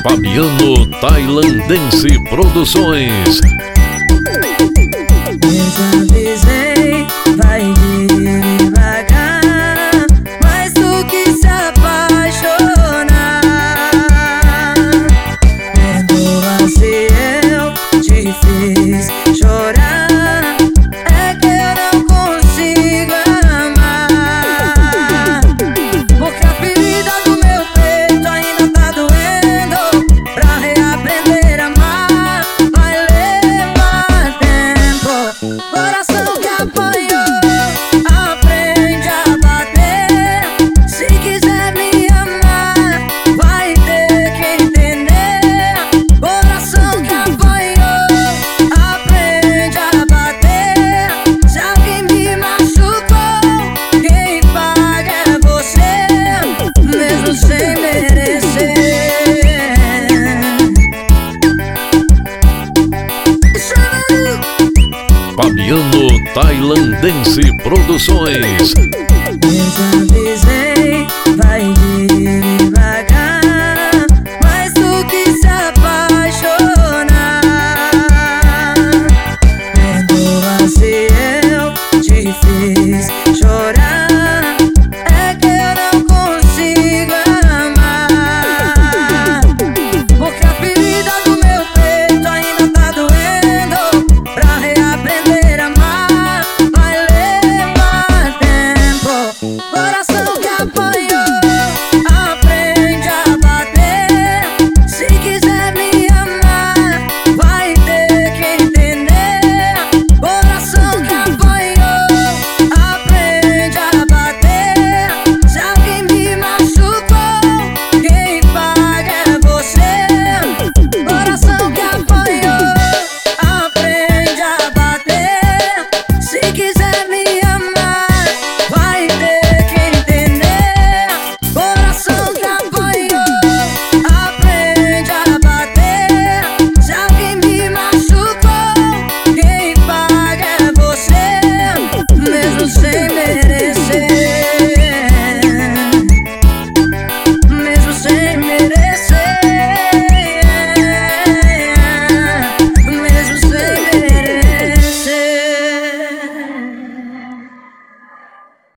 Fabiano Tailandense Produções. Eu já avisei, vai devagar, mas tu quis se apaixonar. Perdoa se eu te fiz chorar, é que eu não consigo amar, porque a ferida do meu peito ainda tá doendo. Pra reaprender a amar vai levar tempo. Coração que apanhou, aprende a bater. Se quiser me amar, vai ter que entender. Coração que apanhou, aprende a bater. Se alguém me machucou, quem paga é você, mesmo sem merecer. Fabiano Tailandense Produções. Eu já avisei, vai devagar, mas tu quis se apaixonar. Perdoa se eu te fiz chorar.